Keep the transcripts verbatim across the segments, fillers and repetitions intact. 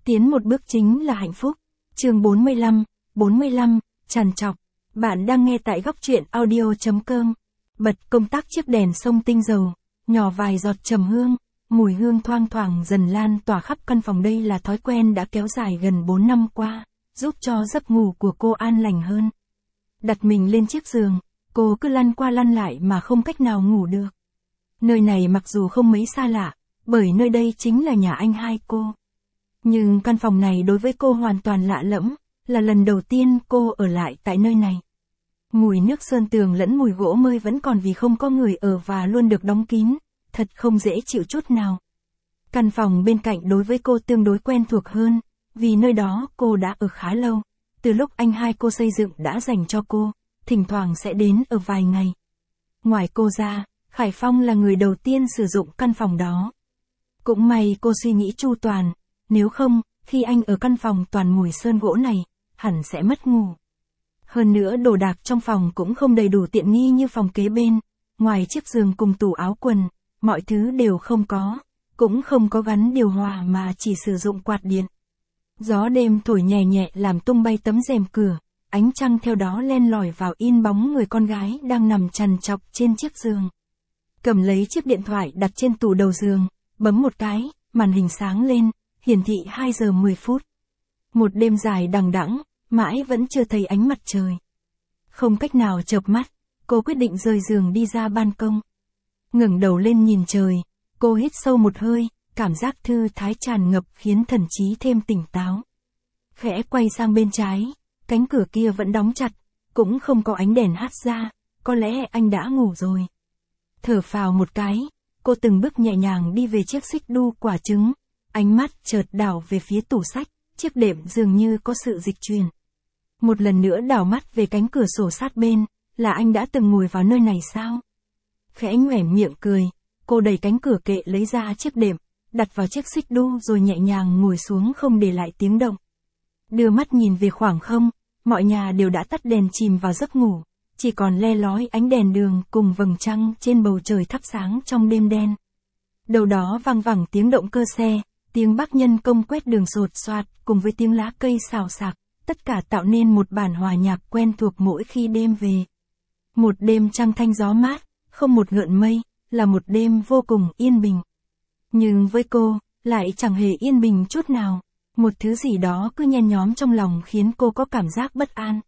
Tiến một bước chính là hạnh phúc. Chương bốn mươi lăm, bốn mươi lăm, trằn trọc. Bạn đang nghe tại góc truyện audio chấm com. Bật công tắc chiếc đèn sông tinh dầu, nhỏ vài giọt trầm hương, mùi hương thoang thoảng dần lan tỏa khắp căn phòng. Đây là thói quen đã kéo dài gần bốn năm qua, giúp cho giấc ngủ của cô an lành hơn. Đặt mình lên chiếc giường, cô cứ lăn qua lăn lại mà không cách nào ngủ được. Nơi này mặc dù không mấy xa lạ, bởi nơi đây chính là nhà anh hai cô. Nhưng căn phòng này đối với cô hoàn toàn lạ lẫm, là lần đầu tiên cô ở lại tại nơi này. Mùi nước sơn tường lẫn mùi gỗ mơi vẫn còn vì không có người ở và luôn được đóng kín, thật không dễ chịu chút nào. Căn phòng bên cạnh đối với cô tương đối quen thuộc hơn, vì nơi đó cô đã ở khá lâu. Từ lúc anh hai cô xây dựng đã dành cho cô, thỉnh thoảng sẽ đến ở vài ngày. Ngoài cô ra, Khải Phong là người đầu tiên sử dụng căn phòng đó. Cũng may cô suy nghĩ chu toàn, nếu không, khi anh ở căn phòng toàn mùi sơn gỗ này, hẳn sẽ mất ngủ. Hơn nữa đồ đạc trong phòng cũng không đầy đủ tiện nghi như phòng kế bên, ngoài chiếc giường cùng tủ áo quần, mọi thứ đều không có, cũng không có gắn điều hòa mà chỉ sử dụng quạt điện. Gió đêm thổi nhẹ nhẹ làm tung bay tấm rèm cửa, ánh trăng theo đó len lỏi vào in bóng người con gái đang nằm trằn trọc trên chiếc giường. Cầm lấy chiếc điện thoại đặt trên tủ đầu giường, bấm một cái, màn hình sáng lên, hiển thị hai giờ mười phút. Một đêm dài đằng đẵng, mãi vẫn chưa thấy ánh mặt trời. Không cách nào chợp mắt, cô quyết định rời giường đi ra ban công. Ngẩng đầu lên nhìn trời, cô hít sâu một hơi, cảm giác thư thái tràn ngập khiến thần trí thêm tỉnh táo. Khẽ quay sang bên trái, cánh cửa kia vẫn đóng chặt, cũng không có ánh đèn hắt ra, có lẽ anh đã ngủ rồi. Thở phào một cái, cô từng bước nhẹ nhàng đi về chiếc xích đu quả trứng, ánh mắt chợt đảo về phía tủ sách, chiếc đệm dường như có sự dịch chuyển. Một lần nữa đảo mắt về cánh cửa sổ sát bên, là anh đã từng ngồi vào nơi này sao? Khẽ nhoẻn miệng cười, cô đẩy cánh cửa kệ lấy ra chiếc đệm, đặt vào chiếc xích đu rồi nhẹ nhàng ngồi xuống không để lại tiếng động. Đưa mắt nhìn về khoảng không, mọi nhà đều đã tắt đèn chìm vào giấc ngủ, chỉ còn le lói ánh đèn đường cùng vầng trăng trên bầu trời thắp sáng trong đêm đen. Đầu đó vang vẳng tiếng động cơ xe, tiếng bác nhân công quét đường sột soạt cùng với tiếng lá cây xào xạc, tất cả tạo nên một bản hòa nhạc quen thuộc mỗi khi đêm về. Một đêm trăng thanh gió mát, không một gợn mây, là một đêm vô cùng yên bình. Nhưng với cô, lại chẳng hề yên bình chút nào, một thứ gì đó cứ nhen nhóm trong lòng khiến cô có cảm giác bất an.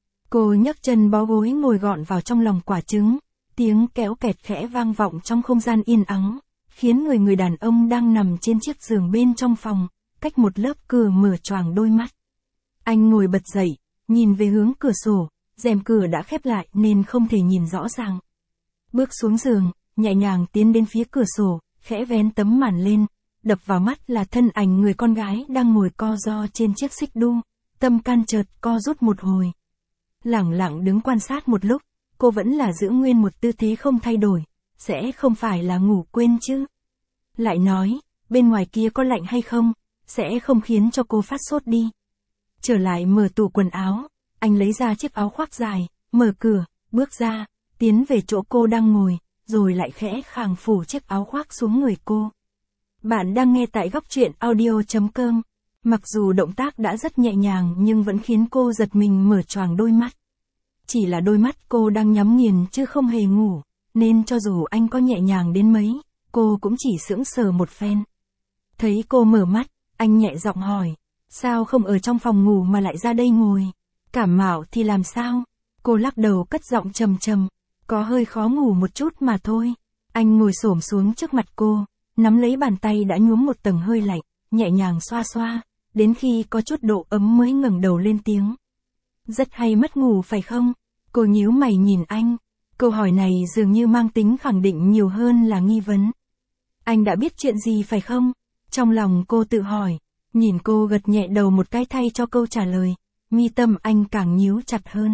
Cô nhấc chân bó gối ngồi gọn vào trong lòng quả trứng, tiếng kéo kẹt khẽ vang vọng trong không gian yên ắng, khiến người người đàn ông đang nằm trên chiếc giường bên trong phòng, cách một lớp cửa mở choàng đôi mắt. Anh ngồi bật dậy, nhìn về hướng cửa sổ, rèm cửa đã khép lại nên không thể nhìn rõ ràng. Bước xuống giường, nhẹ nhàng tiến đến phía cửa sổ, khẽ vén tấm màn lên, đập vào mắt là thân ảnh người con gái đang ngồi co ro trên chiếc xích đu, tâm can chợt co rút một hồi. Lẳng lặng đứng quan sát một lúc, cô vẫn là giữ nguyên một tư thế không thay đổi, sẽ không phải là ngủ quên chứ. Lại nói, bên ngoài kia có lạnh hay không, sẽ không khiến cho cô phát sốt đi. Trở lại mở tủ quần áo, anh lấy ra chiếc áo khoác dài, mở cửa, bước ra, tiến về chỗ cô đang ngồi, rồi lại khẽ khàng phủ chiếc áo khoác xuống người cô. Bạn đang nghe tại góc truyện audio chấm com. Mặc dù động tác đã rất nhẹ nhàng nhưng vẫn khiến cô giật mình mở choàng đôi mắt. Chỉ là đôi mắt cô đang nhắm nghiền chứ không hề ngủ, nên cho dù anh có nhẹ nhàng đến mấy, cô cũng chỉ sững sờ một phen. Thấy cô mở mắt, anh nhẹ giọng hỏi, sao không ở trong phòng ngủ mà lại ra đây ngồi? Cảm mạo thì làm sao? Cô lắc đầu cất giọng trầm trầm, có hơi khó ngủ một chút mà thôi. Anh ngồi xổm xuống trước mặt cô, nắm lấy bàn tay đã nhuốm một tầng hơi lạnh, nhẹ nhàng xoa xoa, đến khi có chút độ ấm mới ngẩng đầu lên tiếng. Rất hay mất ngủ phải không? Cô nhíu mày nhìn anh, câu hỏi này dường như mang tính khẳng định nhiều hơn là nghi vấn. Anh đã biết chuyện gì phải không? Trong lòng cô tự hỏi, nhìn cô gật nhẹ đầu một cái thay cho câu trả lời, mi tâm anh càng nhíu chặt hơn.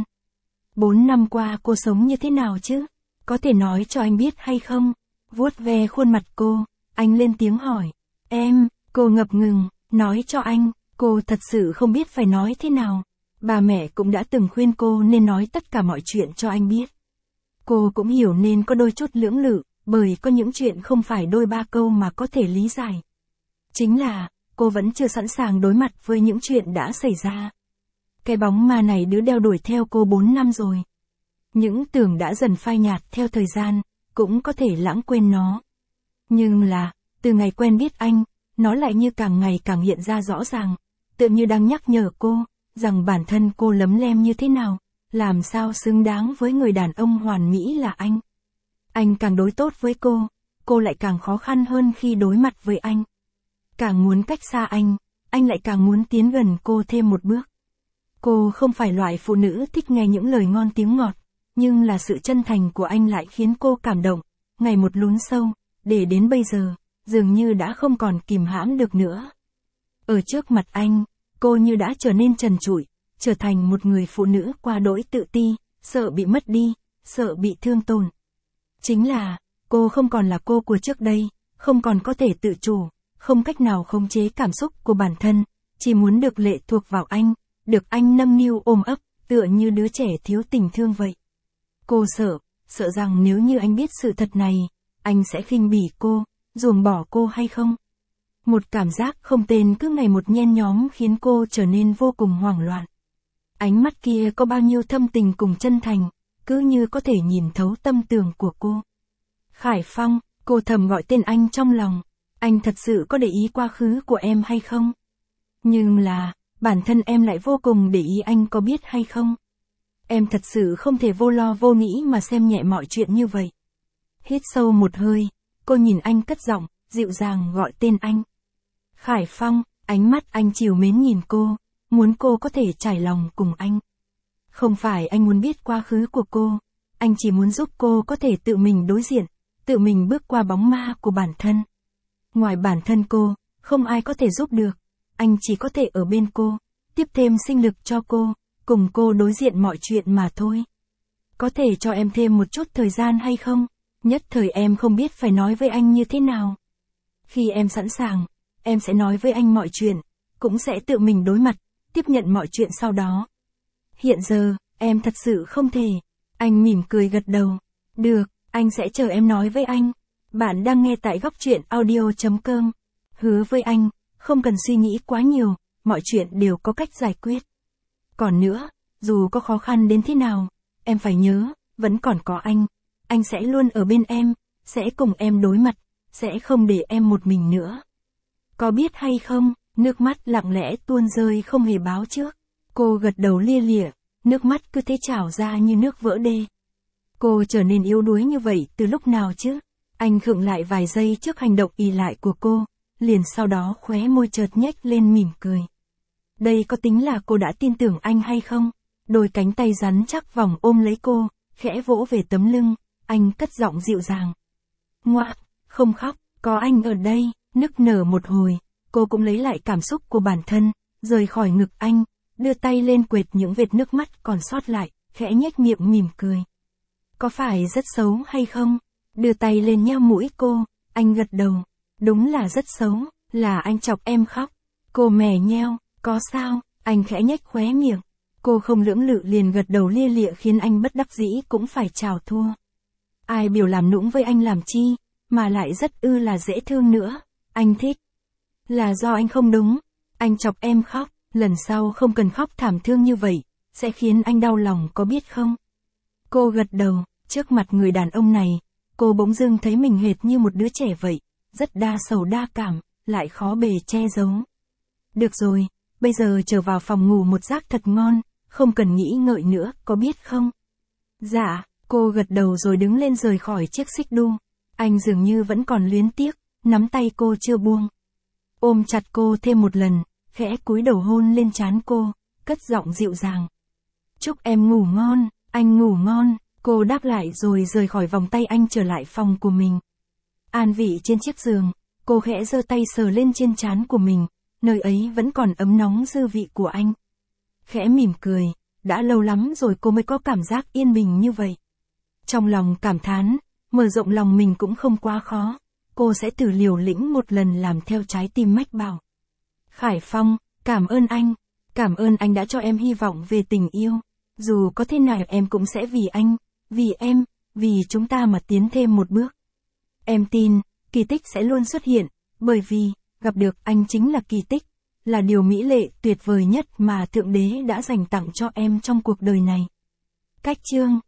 Bốn năm qua cô sống như thế nào chứ? Có thể nói cho anh biết hay không? Vuốt ve khuôn mặt cô, anh lên tiếng hỏi. Em, cô ngập ngừng, nói cho anh, cô thật sự không biết phải nói thế nào. Bà mẹ cũng đã từng khuyên cô nên nói tất cả mọi chuyện cho anh biết. Cô cũng hiểu nên có đôi chút lưỡng lự, bởi có những chuyện không phải đôi ba câu mà có thể lý giải. Chính là, cô vẫn chưa sẵn sàng đối mặt với những chuyện đã xảy ra. Cái bóng ma này đứa đeo đuổi theo cô bốn năm rồi. Những tưởng đã dần phai nhạt theo thời gian, cũng có thể lãng quên nó. Nhưng là, từ ngày quen biết anh, nó lại như càng ngày càng hiện ra rõ ràng, tựa như đang nhắc nhở cô, rằng bản thân cô lấm lem như thế nào, làm sao xứng đáng với người đàn ông hoàn mỹ là anh. Anh càng đối tốt với cô, cô lại càng khó khăn hơn khi đối mặt với anh. Càng muốn cách xa anh, anh lại càng muốn tiến gần cô thêm một bước. Cô không phải loại phụ nữ thích nghe những lời ngon tiếng ngọt, nhưng là sự chân thành của anh lại khiến cô cảm động, ngày một lún sâu, để đến bây giờ, dường như đã không còn kìm hãm được nữa. Ở trước mặt anh, cô như đã trở nên trần trụi, trở thành một người phụ nữ quá đỗi tự ti, sợ bị mất đi, sợ bị thương tổn. Chính là, cô không còn là cô của trước đây, không còn có thể tự chủ, không cách nào khống chế cảm xúc của bản thân, chỉ muốn được lệ thuộc vào anh, được anh nâng niu ôm ấp, tựa như đứa trẻ thiếu tình thương vậy. Cô sợ, sợ rằng nếu như anh biết sự thật này, anh sẽ khinh bỉ cô, ruồng bỏ cô hay không? Một cảm giác không tên cứ ngày một nhen nhóm khiến cô trở nên vô cùng hoảng loạn. Ánh mắt kia có bao nhiêu thâm tình cùng chân thành, cứ như có thể nhìn thấu tâm tường của cô. Khải Phong, cô thầm gọi tên anh trong lòng, anh thật sự có để ý quá khứ của em hay không? Nhưng là, bản thân em lại vô cùng để ý anh có biết hay không? Em thật sự không thể vô lo vô nghĩ mà xem nhẹ mọi chuyện như vậy. Hít sâu một hơi, cô nhìn anh cất giọng, dịu dàng gọi tên anh. Khải Phong, ánh mắt anh trìu mến nhìn cô, muốn cô có thể trải lòng cùng anh. Không phải anh muốn biết quá khứ của cô, anh chỉ muốn giúp cô có thể tự mình đối diện, tự mình bước qua bóng ma của bản thân. Ngoài bản thân cô, không ai có thể giúp được, anh chỉ có thể ở bên cô, tiếp thêm sinh lực cho cô, cùng cô đối diện mọi chuyện mà thôi. Có thể cho em thêm một chút thời gian hay không? Nhất thời em không biết phải nói với anh như thế nào. Khi em sẵn sàng, em sẽ nói với anh mọi chuyện, cũng sẽ tự mình đối mặt, tiếp nhận mọi chuyện sau đó. Hiện giờ, em thật sự không thể. Anh mỉm cười gật đầu. Được, anh sẽ chờ em nói với anh. Bạn đang nghe tại góc truyện audio chấm com. Hứa với anh, không cần suy nghĩ quá nhiều, mọi chuyện đều có cách giải quyết. Còn nữa, dù có khó khăn đến thế nào, em phải nhớ, vẫn còn có anh. Anh sẽ luôn ở bên em, sẽ cùng em đối mặt, sẽ không để em một mình nữa. Có biết hay không, nước mắt lặng lẽ tuôn rơi không hề báo trước. Cô gật đầu lia lịa, nước mắt cứ thế trào ra như nước vỡ đê. Cô trở nên yếu đuối như vậy từ lúc nào chứ? Anh khựng lại vài giây trước hành động ì lại của cô, liền sau đó khóe môi chợt nhếch lên mỉm cười. Đây có tính là cô đã tin tưởng anh hay không? Đôi cánh tay rắn chắc vòng ôm lấy cô, khẽ vỗ về tấm lưng, anh cất giọng dịu dàng. Ngoạ, không khóc, có anh ở đây. Nức nở một hồi, cô cũng lấy lại cảm xúc của bản thân, rời khỏi ngực anh, đưa tay lên quệt những vệt nước mắt còn sót lại, khẽ nhếch miệng mỉm cười. Có phải rất xấu hay không? Đưa tay lên nheo mũi cô, anh gật đầu. Đúng là rất xấu, là anh chọc em khóc. Cô mè nheo, có sao? Anh khẽ nhếch khóe miệng. Cô không lưỡng lự liền gật đầu lia lịa khiến anh bất đắc dĩ cũng phải chào thua. Ai biểu làm nũng với anh làm chi, mà lại rất ư là dễ thương nữa. Anh thích. Là do anh không đúng. Anh chọc em khóc, lần sau không cần khóc thảm thương như vậy, sẽ khiến anh đau lòng có biết không? Cô gật đầu, trước mặt người đàn ông này, cô bỗng dưng thấy mình hệt như một đứa trẻ vậy, rất đa sầu đa cảm, lại khó bề che giấu. Được rồi, bây giờ trở vào phòng ngủ một giấc thật ngon, không cần nghĩ ngợi nữa, có biết không? Dạ, cô gật đầu rồi đứng lên rời khỏi chiếc xích đu. Anh dường như vẫn còn luyến tiếc, nắm tay cô chưa buông. Ôm chặt cô thêm một lần, khẽ cúi đầu hôn lên trán cô, cất giọng dịu dàng. Chúc em ngủ ngon, anh ngủ ngon, cô đáp lại rồi rời khỏi vòng tay anh trở lại phòng của mình. An vị trên chiếc giường, cô khẽ giơ tay sờ lên trên trán của mình, nơi ấy vẫn còn ấm nóng dư vị của anh. Khẽ mỉm cười, đã lâu lắm rồi cô mới có cảm giác yên bình như vậy. Trong lòng cảm thán, mở rộng lòng mình cũng không quá khó. Cô sẽ thử liều lĩnh một lần làm theo trái tim mách bảo. Khải Phong, cảm ơn anh. Cảm ơn anh đã cho em hy vọng về tình yêu. Dù có thế nào em cũng sẽ vì anh, vì em, vì chúng ta mà tiến thêm một bước. Em tin, kỳ tích sẽ luôn xuất hiện, bởi vì, gặp được anh chính là kỳ tích, là điều mỹ lệ tuyệt vời nhất mà Thượng Đế đã dành tặng cho em trong cuộc đời này. Cách chương